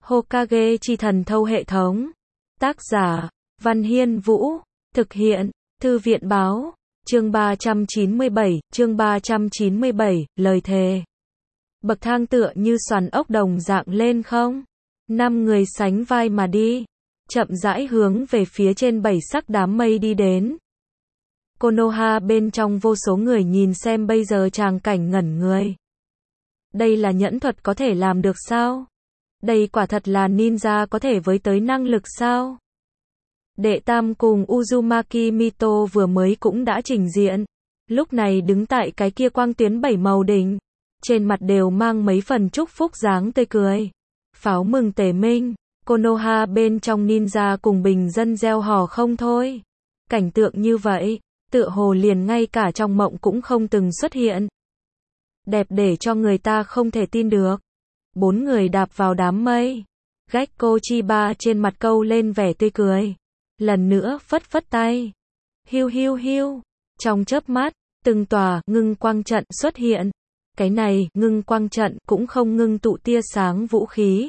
Hokage chi thần thâu hệ thống. Tác giả, Văn Hiên Vũ. Thực hiện, Thư viện Báo. Chương 397, lời thề. Bậc thang tựa như xoàn ốc đồng dạng lên không. 5 người sánh vai mà đi. Chậm rãi hướng về phía trên 7 sắc đám mây đi đến. Konoha bên trong vô số người nhìn xem bây giờ tràng cảnh ngẩn người. Đây là nhẫn thuật có thể làm được sao? Đây quả thật là ninja có thể với tới năng lực sao? Đệ Tam cùng Uzumaki Mito vừa mới cũng đã trình diện. Lúc này đứng tại cái kia quang tuyến 7 màu đỉnh. Trên mặt đều mang mấy phần chúc phúc dáng tươi cười. Pháo mừng tề minh. Konoha bên trong ninja cùng bình dân gieo hò không thôi. Cảnh tượng như vậy, tựa hồ liền ngay cả trong mộng cũng không từng xuất hiện. Đẹp để cho người ta không thể tin được. 4 người đạp vào đám mây. Gekko Chiba trên mặt câu lên vẻ tươi cười. Lần nữa phất phất tay. Hiu hiu hiu. Trong chớp mắt, từng tòa ngưng quang trận xuất hiện. Cái này ngưng quang trận cũng không ngưng tụ tia sáng vũ khí,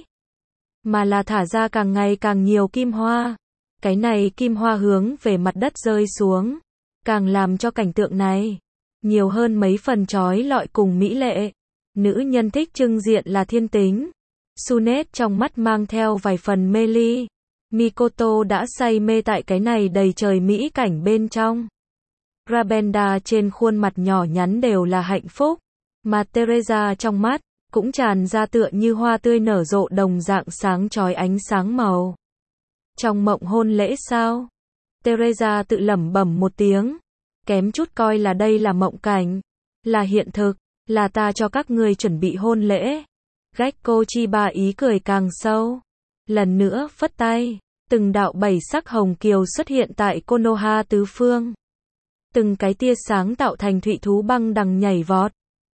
mà là thả ra càng ngày càng nhiều kim hoa. Cái này kim hoa hướng về mặt đất rơi xuống, càng làm cho cảnh tượng này nhiều hơn mấy phần chói lọi cùng mỹ lệ. Nữ nhân thích trưng diện là thiên tính. Sunet trong mắt mang theo vài phần mê ly. Mikoto đã say mê tại cái này đầy trời mỹ cảnh bên trong. Rabenda trên khuôn mặt nhỏ nhắn đều là hạnh phúc, mà Teresa trong mắt cũng tràn ra tựa như hoa tươi nở rộ đồng dạng sáng chói ánh sáng màu. Trong mộng hôn lễ sao? Teresa tự lẩm bẩm một tiếng, kém chút coi là đây là mộng cảnh, là hiện thực, là ta cho các ngươi chuẩn bị hôn lễ. Gekko Chiba ý cười càng sâu, lần nữa phất tay, từng đạo 7 sắc hồng kiều xuất hiện tại Konoha tứ phương. Từng cái tia sáng tạo thành thụy thú băng đằng nhảy vọt.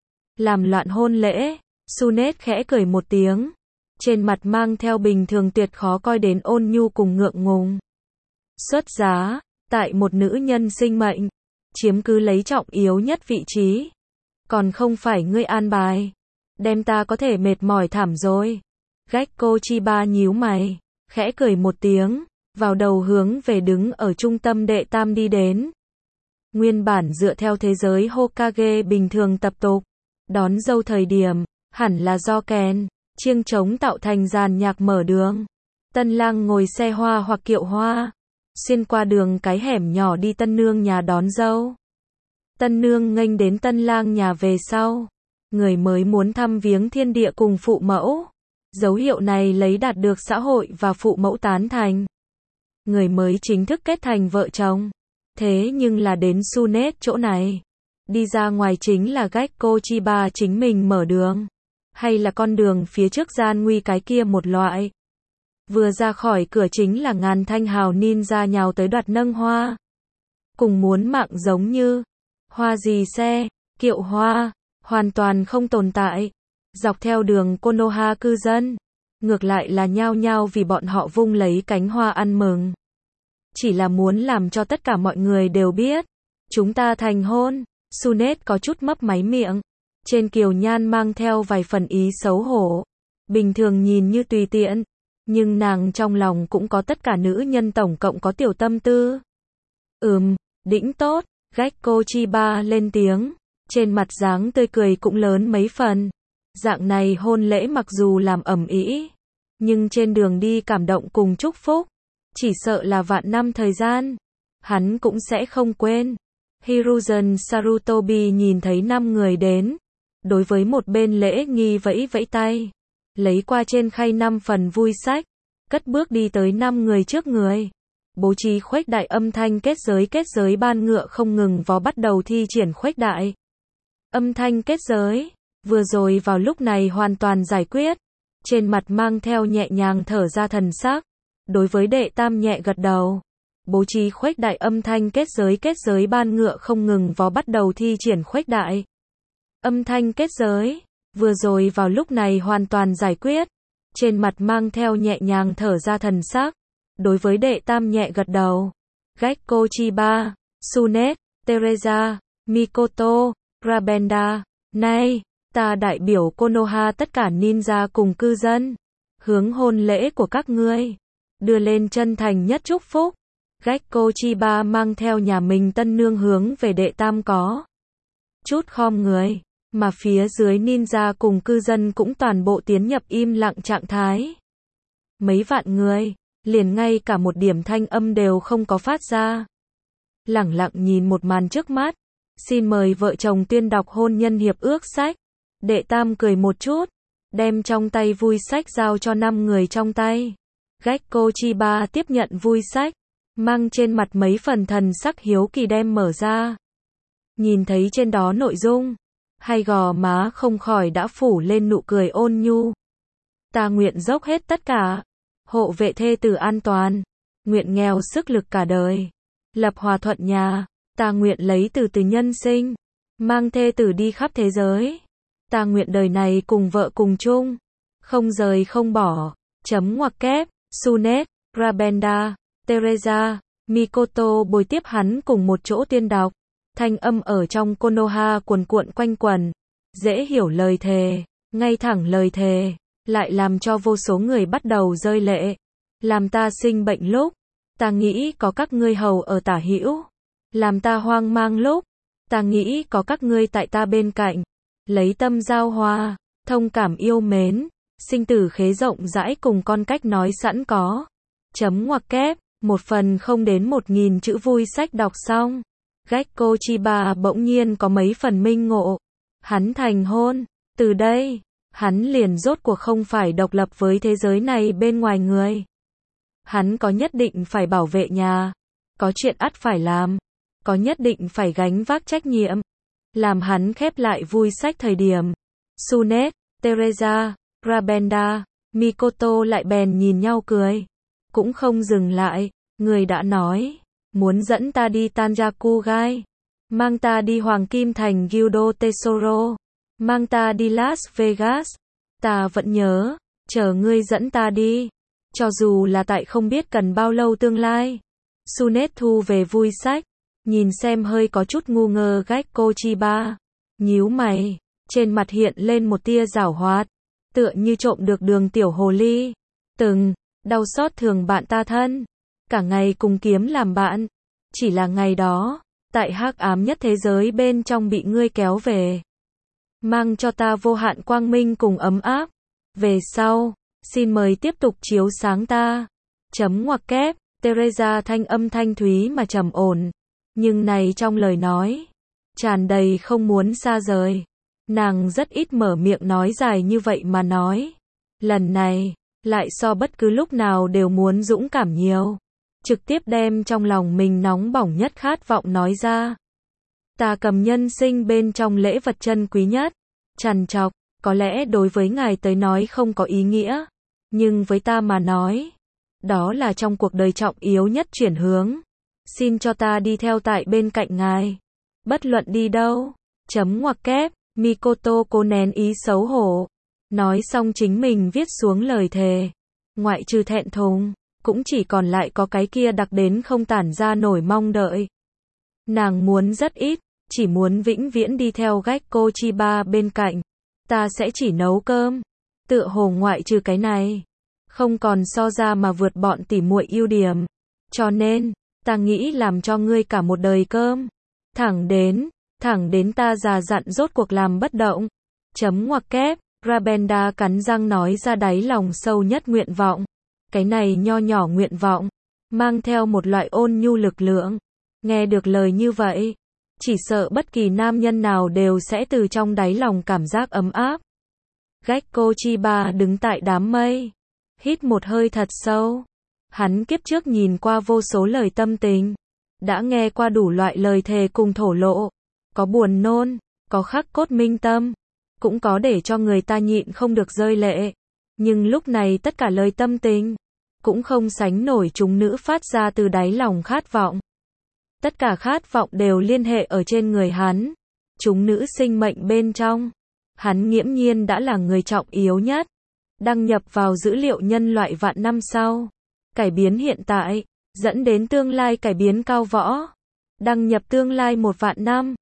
Làm loạn hôn lễ. Sunet khẽ cười một tiếng, trên mặt mang theo bình thường tuyệt khó coi đến ôn nhu cùng ngượng ngùng. Xuất giá, tại một nữ nhân sinh mệnh, chiếm cứ lấy trọng yếu nhất vị trí. Còn không phải ngươi an bài. Đem ta có thể mệt mỏi thảm rồi. Gekko Chiba nhíu mày, khẽ cười một tiếng, vào đầu hướng về đứng ở trung tâm đệ tam đi đến. Nguyên bản dựa theo thế giới Hokage bình thường tập tục, đón dâu thời điểm, hẳn là do kèn, chiêng trống tạo thành dàn nhạc mở đường. Tân lang ngồi xe hoa hoặc kiệu hoa, xuyên qua đường cái hẻm nhỏ đi tân nương nhà đón dâu. Tân nương nghênh đến tân lang nhà về sau. Người mới muốn thăm viếng thiên địa cùng phụ mẫu. Dấu hiệu này lấy đạt được xã hội và phụ mẫu tán thành. Người mới chính thức kết thành vợ chồng. Thế nhưng là đến Sunet chỗ này. Đi ra ngoài chính là Gekko Chiba chính mình mở đường. Hay là con đường phía trước gian nguy cái kia một loại. Vừa ra khỏi cửa chính là ngàn thanh hào ninja nhào tới đoạt nâng hoa. Cùng muốn mạng giống như hoa gì xe, kiệu hoa, hoàn toàn không tồn tại. Dọc theo đường Konoha cư dân, ngược lại là nhao nhao vì bọn họ vung lấy cánh hoa ăn mừng. Chỉ là muốn làm cho tất cả mọi người đều biết, chúng ta thành hôn. Sunet có chút mấp máy miệng, trên kiều nhan mang theo vài phần ý xấu hổ. Bình thường nhìn như tùy tiện, nhưng nàng trong lòng cũng có tất cả nữ nhân tổng cộng có tiểu tâm tư. Đĩnh tốt. Gekko Chiba lên tiếng, trên mặt dáng tươi cười cũng lớn mấy phần. Dạng này hôn lễ mặc dù làm ầm ĩ, nhưng trên đường đi cảm động cùng chúc phúc, chỉ sợ là vạn năm thời gian, hắn cũng sẽ không quên. Hiruzen Sarutobi nhìn thấy 5 người đến, đối với một bên lễ nghi vẫy vẫy tay, lấy qua trên khay 5 phần vui sách, cất bước đi tới 5 người trước người. Bố trí khuếch đại âm thanh kết giới ban ngựa không ngừng vó bắt đầu thi triển khuếch đại. Âm thanh kết giới, vừa rồi vào lúc này hoàn toàn giải quyết, trên mặt mang theo nhẹ nhàng thở ra thần sắc, đối với đệ tam nhẹ gật đầu. Bố trí khuếch đại âm thanh kết giới ban ngựa không ngừng vó bắt đầu thi triển khuếch đại. Âm thanh kết giới, vừa rồi vào lúc này hoàn toàn giải quyết, trên mặt mang theo nhẹ nhàng thở ra thần sắc, đối với đệ tam nhẹ gật đầu. Gekko Chiba, Sunet, Teresa, Mikoto, Rabenda, này, ta đại biểu Konoha tất cả ninja cùng cư dân, hướng hôn lễ của các ngươi, đưa lên chân thành nhất chúc phúc. Gekko Chiba mang theo nhà mình tân nương hướng về đệ tam có chút khom người, mà phía dưới ninja cùng cư dân cũng toàn bộ tiến nhập im lặng trạng thái. Mấy vạn người, liền ngay cả một điểm thanh âm đều không có phát ra. Lẳng lặng nhìn một màn trước mắt, xin mời vợ chồng tuyên đọc hôn nhân hiệp ước sách. Đệ tam cười một chút, đem trong tay vui sách giao cho 5 người trong tay. Gekko Chiba tiếp nhận vui sách, mang trên mặt mấy phần thần sắc hiếu kỳ đem mở ra. Nhìn thấy trên đó nội dung, hai gò má không khỏi đã phủ lên nụ cười ôn nhu. Ta nguyện dốc hết tất cả, hộ vệ thê tử an toàn, nguyện nghèo sức lực cả đời, lập hòa thuận nhà, ta nguyện lấy từ từ nhân sinh, mang thê tử đi khắp thế giới. Ta nguyện đời này cùng vợ cùng chung, không rời không bỏ. Chấm ngoặc kép, Sunet, Rabenda, Teresa, Mikoto bồi tiếp hắn cùng một chỗ tuyên đọc. Thanh âm ở trong Konoha cuồn cuộn quanh quẩn, dễ hiểu lời thề, ngay thẳng lời thề, lại làm cho vô số người bắt đầu rơi lệ. Làm ta sinh bệnh lúc, ta nghĩ có các ngươi hầu ở tả hữu. Làm ta hoang mang lúc, ta nghĩ có các ngươi tại ta bên cạnh. Lấy tâm giao hòa, thông cảm yêu mến, sinh tử khế rộng rãi cùng con cách nói sẵn có. Chấm ngoặc kép, 1 phần không đến 1000 chữ vui sách đọc xong. Gekko Chiba bỗng nhiên có mấy phần minh ngộ. Hắn thành hôn, từ đây, hắn liền rốt cuộc không phải độc lập với thế giới này bên ngoài người. Hắn có nhất định phải bảo vệ nhà, có chuyện ắt phải làm, có nhất định phải gánh vác trách nhiệm. Làm hắn khép lại vui sách thời điểm, Sunet, Teresa, Rabenda, Mikoto lại bèn nhìn nhau cười. Cũng không dừng lại, người đã nói, muốn dẫn ta đi Tanjakugai, mang ta đi Hoàng Kim Thành Guildo Tesoro, mang ta đi Las Vegas. Ta vẫn nhớ, chờ ngươi dẫn ta đi, cho dù là tại không biết cần bao lâu tương lai. Sunet thu về vui sách, nhìn xem hơi có chút ngu ngơ Gekko Chiba, nhíu mày, trên mặt hiện lên một tia giảo hoạt, tựa như trộm được đường tiểu hồ ly. Từng đau xót thường bạn ta thân, cả ngày cùng kiếm làm bạn, chỉ là ngày đó, tại hắc ám nhất thế giới bên trong bị ngươi kéo về, mang cho ta vô hạn quang minh cùng ấm áp. Về sau, xin mời tiếp tục chiếu sáng ta. Chấm ngoặc kép, Teresa thanh âm thanh thúy mà trầm ổn, nhưng này trong lời nói, tràn đầy không muốn xa rời. Nàng rất ít mở miệng nói dài như vậy mà nói. Lần này, lại so bất cứ lúc nào đều muốn dũng cảm nhiều. Trực tiếp đem trong lòng mình nóng bỏng nhất khát vọng nói ra. Ta cầm nhân sinh bên trong lễ vật chân quý nhất, trằn trọc, có lẽ đối với ngài tới nói không có ý nghĩa, nhưng với ta mà nói, đó là trong cuộc đời trọng yếu nhất chuyển hướng. Xin cho ta đi theo tại bên cạnh ngài, bất luận đi đâu. Chấm ngoặc kép, Mikoto cố nén ý xấu hổ, nói xong chính mình viết xuống lời thề. Ngoại trừ thẹn thùng, cũng chỉ còn lại có cái kia đặc đến không tản ra nổi mong đợi. Nàng muốn rất ít, chỉ muốn vĩnh viễn đi theo Gekko Chiba bên cạnh. Ta sẽ chỉ nấu cơm. Tựa hồ ngoại trừ cái này, không còn so ra mà vượt bọn tỉ muội ưu điểm. Cho nên, ta nghĩ làm cho ngươi cả một đời cơm. Thẳng đến ta già dặn rốt cuộc làm bất động. Chấm ngoặc kép, Rabenda cắn răng nói ra đáy lòng sâu nhất nguyện vọng. Cái này nho nhỏ nguyện vọng, mang theo một loại ôn nhu lực lượng. Nghe được lời như vậy, chỉ sợ bất kỳ nam nhân nào đều sẽ từ trong đáy lòng cảm giác ấm áp. Gekko Chiba đứng tại đám mây, hít một hơi thật sâu. Hắn kiếp trước nhìn qua vô số lời tâm tình, đã nghe qua đủ loại lời thề cùng thổ lộ, có buồn nôn, có khắc cốt minh tâm, cũng có để cho người ta nhịn không được rơi lệ. Nhưng lúc này tất cả lời tâm tình, cũng không sánh nổi chúng nữ phát ra từ đáy lòng khát vọng. Tất cả khát vọng đều liên hệ ở trên người hắn. Chúng nữ sinh mệnh bên trong, hắn nghiễm nhiên đã là người trọng yếu nhất. Đăng nhập vào dữ liệu nhân loại vạn năm sau. Cải biến hiện tại, dẫn đến tương lai cải biến cao võ. Đăng nhập tương lai 1 vạn năm.